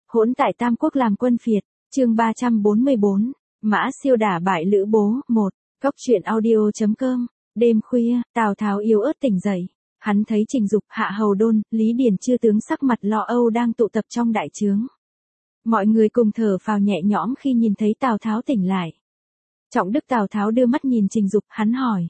Hỗn tại Tam Quốc làm quân phiệt, chương 344, Mã Siêu đả bại Lữ Bố, 1, Cốc truyện audio.com, đêm khuya, Tào Tháo yếu ớt tỉnh dậy. Hắn thấy Trình Dục, Hạ Hầu Đôn, Lý Điền chư tướng sắc mặt lo âu đang tụ tập trong đại trướng. Mọi người cùng thở phào nhẹ nhõm khi nhìn thấy Tào Tháo tỉnh lại. Trọng Đức Tào Tháo đưa mắt nhìn Trình Dục, hắn hỏi.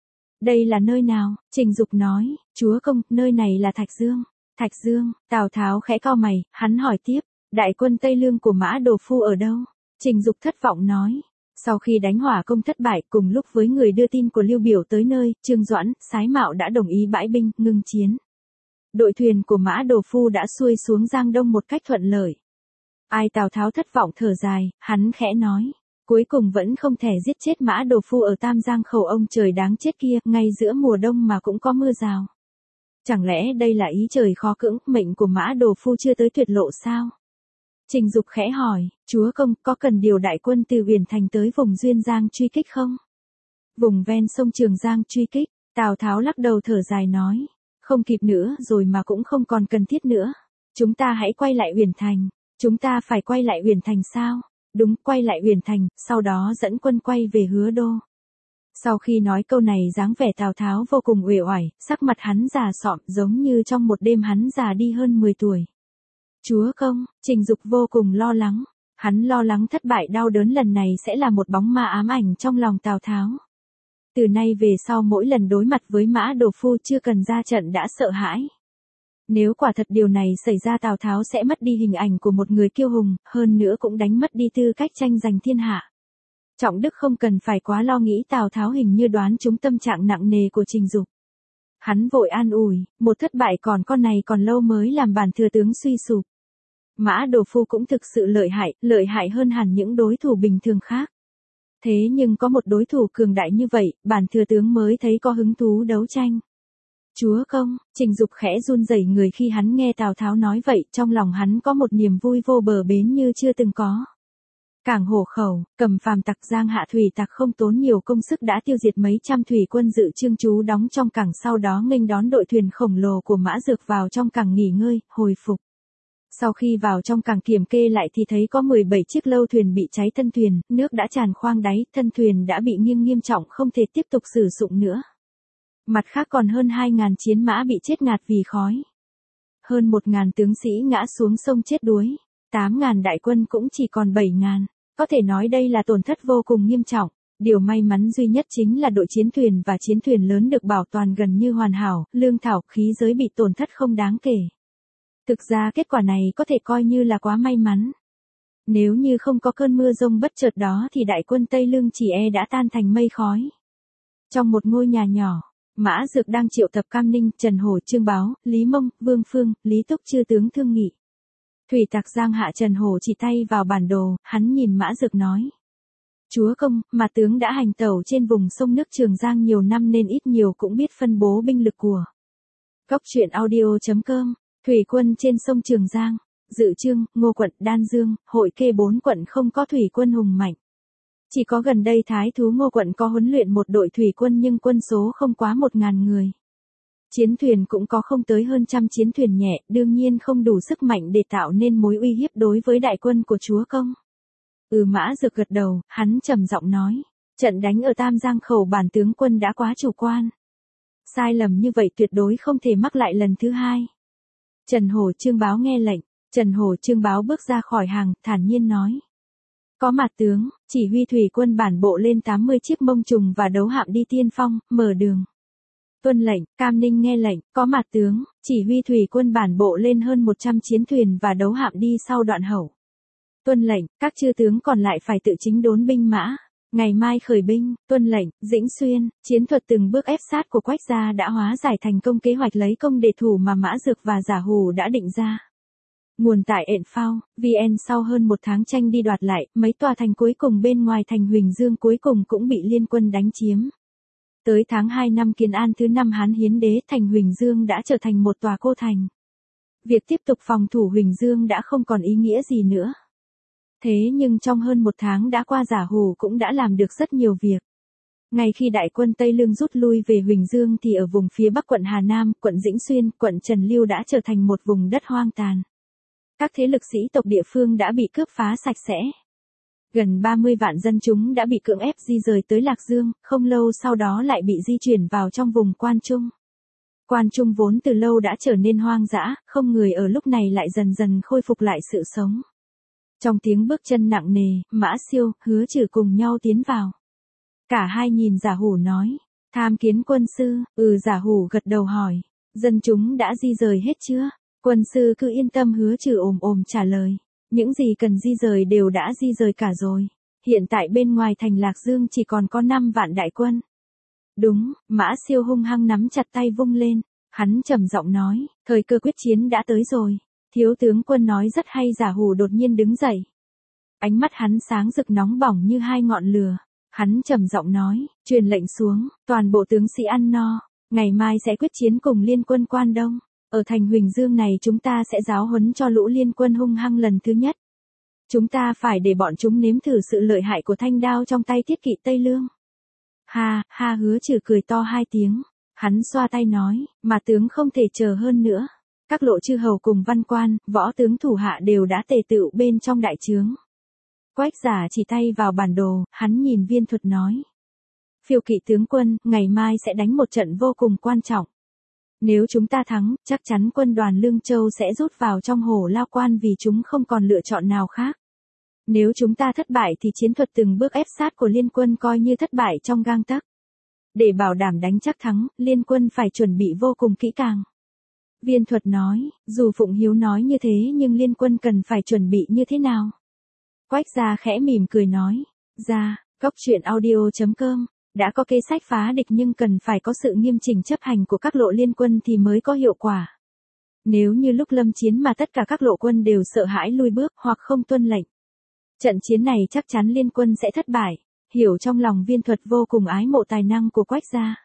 Đây là nơi nào? Trình Dục nói, chúa công, nơi này là Thạch Dương. Thạch Dương, Tào Tháo khẽ cau mày, hắn hỏi tiếp, đại quân Tây Lương của Mã Đồ Phu ở đâu? Trình Dục thất vọng nói. Sau khi đánh Hỏa Công thất bại, cùng lúc với người đưa tin của Lưu Biểu tới nơi, Trương Doãn, Sái Mạo đã đồng ý bãi binh, ngưng chiến. Đội thuyền của Mã Đồ Phu đã xuôi xuống Giang Đông một cách thuận lợi. Ai Tào Tháo thất vọng thở dài, hắn khẽ nói. Cuối cùng vẫn không thể giết chết Mã Đồ Phu ở Tam Giang Khẩu ông trời đáng chết kia, ngay giữa mùa đông mà cũng có mưa rào. Chẳng lẽ đây là ý trời khó cưỡng, mệnh của Mã Đồ Phu chưa tới tuyệt lộ sao? Trình Dục khẽ hỏi, chúa công, có cần điều đại quân từ Uyển Thành tới vùng Duyên Giang truy kích không? Vùng ven sông Trường Giang truy kích, Tào Tháo lắc đầu thở dài nói, không kịp nữa rồi mà cũng không còn cần thiết nữa. Chúng ta hãy quay lại Uyển Thành. Chúng ta phải quay lại Uyển Thành sao? Đúng, quay lại Uyển Thành, sau đó dẫn quân quay về Hứa Đô. Sau khi nói câu này dáng vẻ Tào Tháo vô cùng uể oải, sắc mặt hắn già sọm giống như trong một đêm hắn già đi hơn 10 tuổi. Chúa công, Trình Dục vô cùng lo lắng. Hắn lo lắng thất bại đau đớn lần này sẽ là một bóng ma ám ảnh trong lòng Tào Tháo. Từ nay về sau mỗi lần đối mặt với Mã Đồ Phu chưa cần ra trận đã sợ hãi. Nếu quả thật điều này xảy ra Tào Tháo sẽ mất đi hình ảnh của một người kiêu hùng, hơn nữa cũng đánh mất đi tư cách tranh giành thiên hạ. Trọng Đức không cần phải quá lo nghĩ, Tào Tháo hình như đoán trúng tâm trạng nặng nề của Trình Dục. Hắn vội an ủi, một thất bại còn con này còn lâu mới làm bản thừa tướng suy sụp. Mã Đồ Phu cũng thực sự lợi hại hơn hẳn những đối thủ bình thường khác. Thế nhưng có một đối thủ cường đại như vậy, bản thừa tướng mới thấy có hứng thú đấu tranh. Chúa công, Trình Dục khẽ run rẩy người khi hắn nghe Tào Tháo nói vậy, trong lòng hắn có một niềm vui vô bờ bến như chưa từng có. Cảng Hổ Khẩu, Cầm Phàm tặc Giang Hạ thủy tặc không tốn nhiều công sức đã tiêu diệt mấy trăm thủy quân dự trương trú đóng trong cảng, sau đó nghênh đón đội thuyền khổng lồ của Mã Dược vào trong cảng nghỉ ngơi, hồi phục. Sau khi vào trong cảng kiểm kê lại thì thấy có 17 chiếc lâu thuyền bị cháy thân thuyền, nước đã tràn khoang đáy, thân thuyền đã bị nghiêng nghiêm trọng không thể tiếp tục sử dụng nữa. Mặt khác còn hơn 2.000 chiến mã bị chết ngạt vì khói. Hơn 1.000 tướng sĩ ngã xuống sông chết đuối. 8.000 đại quân cũng chỉ còn 7.000. Có thể nói đây là tổn thất vô cùng nghiêm trọng. Điều may mắn duy nhất chính là đội chiến thuyền và chiến thuyền lớn được bảo toàn gần như hoàn hảo, lương thảo, khí giới bị tổn thất không đáng kể. Thực ra kết quả này có thể coi như là quá may mắn. Nếu như không có cơn mưa rông bất chợt đó thì đại quân Tây Lương chỉ đã tan thành mây khói. Trong một ngôi nhà nhỏ, Mã Dược đang triệu tập Cam Ninh, Trần Hổ, Trương Báo, Lý Mông, Vương Phương, Lý Túc chư tướng thương nghị. Thủy tặc Giang Hạ Trần Hổ chỉ tay vào bản đồ, hắn nhìn Mã Dược nói. Chúa công, mà tướng đã hành tẩu trên vùng sông nước Trường Giang nhiều năm nên ít nhiều cũng biết phân bố binh lực của. Cốc truyện audio.com, thủy quân trên sông Trường Giang, Dự Trương, Ngô Quận, Đan Dương, Hội Kê 4 quận không có thủy quân hùng mạnh. Chỉ có gần đây Thái thú Ngô Quận có huấn luyện một đội thủy quân nhưng quân số không quá 1.000 người. Chiến thuyền cũng có không tới hơn trăm chiến thuyền nhẹ, đương nhiên không đủ sức mạnh để tạo nên mối uy hiếp đối với đại quân của chúa công. Mã Dược gật đầu, hắn trầm giọng nói, trận đánh ở Tam Giang Khẩu bản tướng quân đã quá chủ quan. Sai lầm như vậy tuyệt đối không thể mắc lại lần thứ hai. Trần Hổ Trương Báo nghe lệnh, Trần Hổ Trương Báo bước ra khỏi hàng, thản nhiên nói. Có mặt tướng, chỉ huy thủy quân bản bộ lên 80 chiếc mông trùng và đấu hạm đi tiên phong, mở đường. Tuân lệnh, Cam Ninh nghe lệnh, có mặt tướng, chỉ huy thủy quân bản bộ lên hơn 100 chiến thuyền và đấu hạm đi sau đoạn hậu. Tuân lệnh, các chư tướng còn lại phải tự chính đốn binh mã. Ngày mai khởi binh, tuân lệnh, Dĩnh Xuyên, chiến thuật từng bước ép sát của Quách gia đã hóa giải thành công kế hoạch lấy công để thủ mà Mã Dược và Giả Hủ đã định ra. Nguồn tại Phao, VN sau hơn một tháng tranh đi đoạt lại, mấy tòa thành cuối cùng bên ngoài thành Huỳnh Dương cuối cùng cũng bị liên quân đánh chiếm. Tới tháng 2 năm Kiến An thứ 5 Hán Hiến Đế, thành Huỳnh Dương đã trở thành một tòa cô thành. Việc tiếp tục phòng thủ Huỳnh Dương đã không còn ý nghĩa gì nữa. Thế nhưng trong hơn một tháng đã qua Giả Hủ cũng đã làm được rất nhiều việc. Ngay khi đại quân Tây Lương rút lui về Huỳnh Dương thì ở vùng phía bắc quận Hà Nam, quận Dĩnh Xuyên, quận Trần Lưu đã trở thành một vùng đất hoang tàn. Các thế lực sĩ tộc địa phương đã bị cướp phá sạch sẽ. Gần 30 vạn dân chúng đã bị cưỡng ép di rời tới Lạc Dương, không lâu sau đó lại bị di chuyển vào trong vùng Quan Trung. Quan Trung vốn từ lâu đã trở nên hoang dã, không người ở lúc này lại dần dần khôi phục lại sự sống. Trong tiếng bước chân nặng nề, Mã Siêu, Hứa Trừ cùng nhau tiến vào. Cả hai nhìn Giả Hủ nói, tham kiến quân sư. Giả Hủ gật đầu hỏi, dân chúng đã di rời hết chưa? Quân sư cứ yên tâm. Hứa Trừ ồm trả lời, những gì cần di rời đều đã di rời cả rồi. Hiện tại bên ngoài thành Lạc Dương chỉ còn có 5 vạn đại quân. Đúng. Mã Siêu hung hăng nắm chặt tay vung lên. Hắn trầm giọng nói, thời cơ quyết chiến đã tới rồi. Thiếu tướng quân nói rất hay. Giả Hủ đột nhiên đứng dậy. Ánh mắt hắn sáng rực nóng bỏng như hai ngọn lửa. Hắn trầm giọng nói, truyền lệnh xuống, toàn bộ tướng sĩ ăn no. Ngày mai sẽ quyết chiến cùng liên quân Quan Đông. Ở thành Huỳnh Dương này chúng ta sẽ giáo huấn cho lũ liên quân hung hăng lần thứ nhất. Chúng ta phải để bọn chúng nếm thử sự lợi hại của thanh đao trong tay thiết kỵ Tây Lương. Ha, ha. Hứa Trừ cười to 2 tiếng. Hắn xoa tay nói, mà tướng không thể chờ hơn nữa. Các lộ chư hầu cùng văn quan, võ tướng thủ hạ đều đã tề tựu bên trong đại trướng. Quách Giả chỉ tay vào bản đồ, hắn nhìn Viên Thuật nói. Phiêu kỵ tướng quân, ngày mai sẽ đánh một trận vô cùng quan trọng. Nếu chúng ta thắng, chắc chắn quân đoàn Lương Châu sẽ rút vào trong Hổ Lao Quan vì chúng không còn lựa chọn nào khác. Nếu chúng ta thất bại thì chiến thuật từng bước ép sát của liên quân coi như thất bại trong gang tấc. Để bảo đảm đánh chắc thắng, liên quân phải chuẩn bị vô cùng kỹ càng. Viên Thuật nói, dù Phụng Hiếu nói như thế nhưng liên quân cần phải chuẩn bị như thế nào? Quách Gia khẽ mỉm cười nói, Cóc truyện audio.com, đã có kế sách phá địch nhưng cần phải có sự nghiêm chỉnh chấp hành của các lộ liên quân thì mới có hiệu quả. Nếu như lúc lâm chiến mà tất cả các lộ quân đều sợ hãi lui bước hoặc không tuân lệnh, trận chiến này chắc chắn liên quân sẽ thất bại. Hiểu trong lòng Viên Thuật vô cùng ái mộ tài năng của Quách Gia.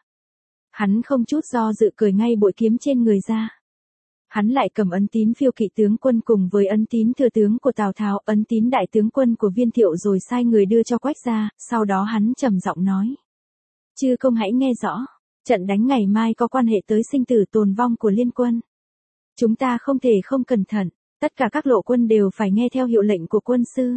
Hắn không chút do dự cởi ngay bội kiếm trên người ra. Hắn lại cầm ấn tín phiêu kỵ tướng quân cùng với ấn tín thừa tướng của Tào Tháo, ấn tín đại tướng quân của Viên Thiệu rồi sai người đưa cho Quách Gia, sau đó hắn trầm giọng nói. Chư công hãy nghe rõ, trận đánh ngày mai có quan hệ tới sinh tử tồn vong của liên quân. Chúng ta không thể không cẩn thận, tất cả các lộ quân đều phải nghe theo hiệu lệnh của quân sư.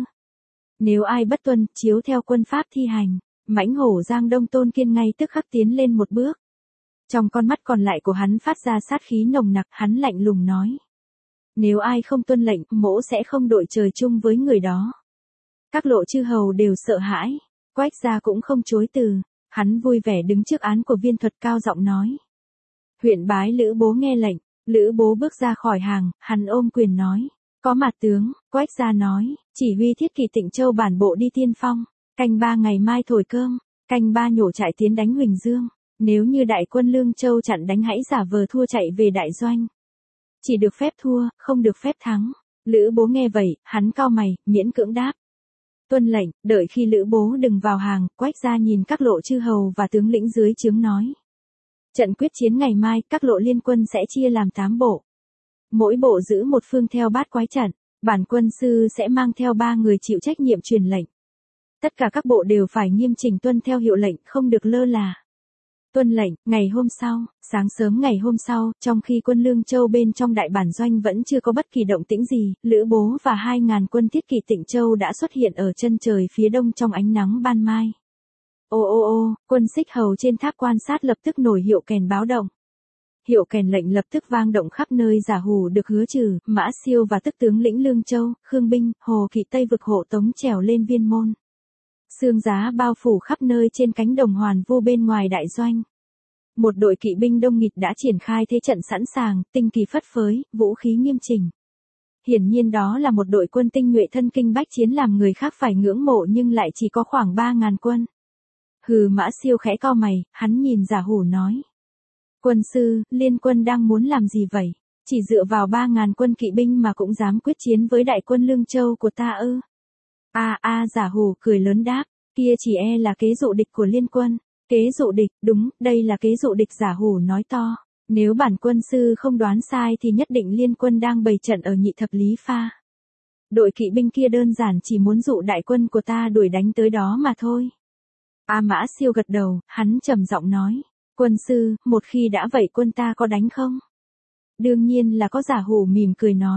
Nếu ai bất tuân, chiếu theo quân pháp thi hành, mãnh hổ Giang Đông Tôn Kiên ngay tức khắc tiến lên một bước. Trong con mắt còn lại của hắn phát ra sát khí nồng nặc, hắn lạnh lùng nói. Nếu ai không tuân lệnh, mỗ sẽ không đội trời chung với người đó. Các lộ chư hầu đều sợ hãi, Quách Gia cũng không chối từ, hắn vui vẻ đứng trước án của Viên Thuật cao giọng nói. Huyện bái Lữ Bố nghe lệnh. Lữ Bố bước ra khỏi hàng, hắn ôm quyền nói. Có mặt tướng. Quách Gia nói, chỉ huy thiết kỵ Tịnh Châu bản bộ đi tiên phong. Canh 3 ngày mai thổi cơm, canh 3 nhổ trại tiến đánh Huỳnh Dương. Nếu như đại quân Lương Châu chặn đánh hãy giả vờ thua chạy về đại doanh. Chỉ được phép thua, không được phép thắng. Lữ Bố nghe vậy, hắn cau mày, miễn cưỡng đáp. Tuân lệnh. Đợi khi Lữ Bố đừng vào hàng, Quách Gia nhìn các lộ chư hầu và tướng lĩnh dưới trướng nói. Trận quyết chiến ngày mai, các lộ liên quân sẽ chia làm 8 bộ. Mỗi bộ giữ một phương theo bát quái trận, bản quân sư sẽ mang theo 3 người chịu trách nhiệm truyền lệnh. Tất cả các bộ đều phải nghiêm chỉnh tuân theo hiệu lệnh, không được lơ là. Tuân lệnh. Ngày hôm sau, sáng sớm ngày hôm sau, trong khi quân Lương Châu bên trong đại bản doanh vẫn chưa có bất kỳ động tĩnh gì, Lữ Bố và 2.000 quân thiết kỵ Tịnh Châu đã xuất hiện ở chân trời phía đông trong ánh nắng ban mai. Ô, quân Xích Hầu trên tháp quan sát lập tức nổi hiệu kèn báo động. Hiệu kèn lệnh lập tức vang động khắp nơi. Giả Hủ được Hứa Trừ, Mã Siêu và tức tướng lĩnh Lương Châu, Khương binh, Hồ kỵ Tây vực hộ tống trèo lên Viên Môn. Sương giá bao phủ khắp nơi trên cánh đồng Hoàn Vu bên ngoài đại doanh. Một đội kỵ binh đông nghịt đã triển khai thế trận sẵn sàng, tinh kỳ phất phới, vũ khí nghiêm chỉnh. Hiển nhiên đó là một đội quân tinh nhuệ thân kinh bách chiến làm người khác phải ngưỡng mộ nhưng lại chỉ có khoảng 3.000 quân. Mã Siêu khẽ cau mày, hắn nhìn Giả Hủ nói. Quân sư, liên quân đang muốn làm gì vậy? Chỉ dựa vào 3.000 quân kỵ binh mà cũng dám quyết chiến với đại quân Lương Châu của ta ư? Giả Hủ cười lớn đáp, kia chỉ là kế dụ địch của liên quân. Kế dụ địch, đúng, đây là kế dụ địch. Giả Hủ nói to. Nếu bản quân sư không đoán sai thì nhất định liên quân đang bày trận ở Nhị Thập Lý Pha. Đội kỵ binh kia đơn giản chỉ muốn dụ đại quân của ta đuổi đánh tới đó mà thôi. Mã Siêu gật đầu, hắn trầm giọng nói. Quân sư, một khi đã vậy quân ta có đánh không? Đương nhiên là có. Giả Hủ mỉm cười nói.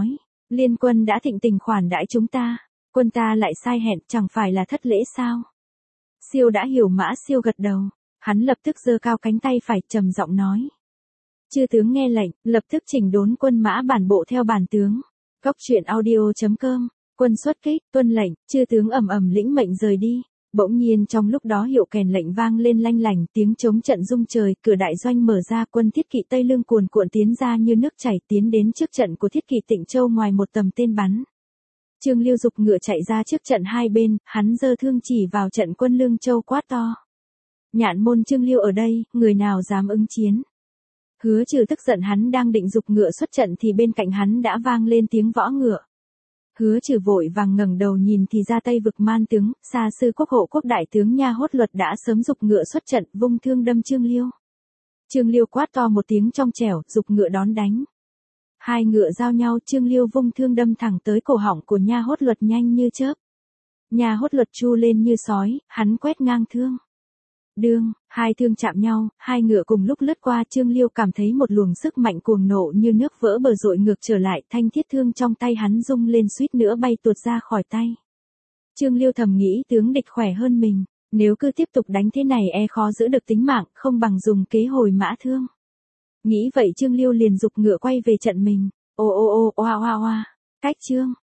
Liên Quân đã thịnh tình khoản đãi chúng ta, quân ta lại sai hẹn, chẳng phải là thất lễ sao? Siêu đã hiểu. Mã Siêu gật đầu, hắn lập tức giơ cao cánh tay phải, trầm giọng nói. Chư tướng nghe lệnh, lập tức chỉnh đốn quân mã bản bộ theo bản tướng. Cốc truyện audio.com, quân xuất kích, tuân lệnh, chư tướng ầm ầm lĩnh mệnh rời đi. Bỗng nhiên trong lúc đó hiệu kèn lệnh vang lên lanh lành, tiếng chống trận rung trời, cửa đại doanh mở ra, quân Thiết Kỵ Tây Lương cuồn cuộn tiến ra như nước chảy, tiến đến trước trận của Thiết Kỵ Tịnh Châu ngoài một tầm tên bắn. Trương Liêu giục ngựa chạy ra trước trận hai bên, hắn giơ thương chỉ vào trận quân Lương Châu quát to. Nhạn môn Trương Liêu ở đây, người nào dám ứng chiến? Hứa Trừ tức giận, hắn đang định giục ngựa xuất trận thì bên cạnh hắn đã vang lên tiếng võ ngựa. Hứa Trừ vội vàng ngẩng đầu nhìn thì ra Tây vực Man tướng, Sa sư quốc hộ quốc đại tướng Nha Hốt Luật đã sớm giục ngựa xuất trận, vung thương đâm Trương Liêu. Trương Liêu quát to một tiếng trong trẻo, giục ngựa đón đánh. Hai ngựa giao nhau, Trương Liêu vung thương đâm thẳng tới cổ họng của Nha Hốt Luật nhanh như chớp. Nha Hốt Luật chu lên như sói, hắn quét ngang thương. Đương, hai thương chạm nhau, hai ngựa cùng lúc lướt qua, Trương Liêu cảm thấy một luồng sức mạnh cuồng nộ như nước vỡ bờ dội ngược trở lại, thanh thiết thương trong tay hắn rung lên suýt nữa bay tuột ra khỏi tay. Trương Liêu thầm nghĩ tướng địch khỏe hơn mình, nếu cứ tiếp tục đánh thế này khó giữ được tính mạng, không bằng dùng kế hồi mã thương. Nghĩ vậy Trương Liêu liền giục ngựa quay về trận mình. Ô ô ô, oa oa oa, cách Trương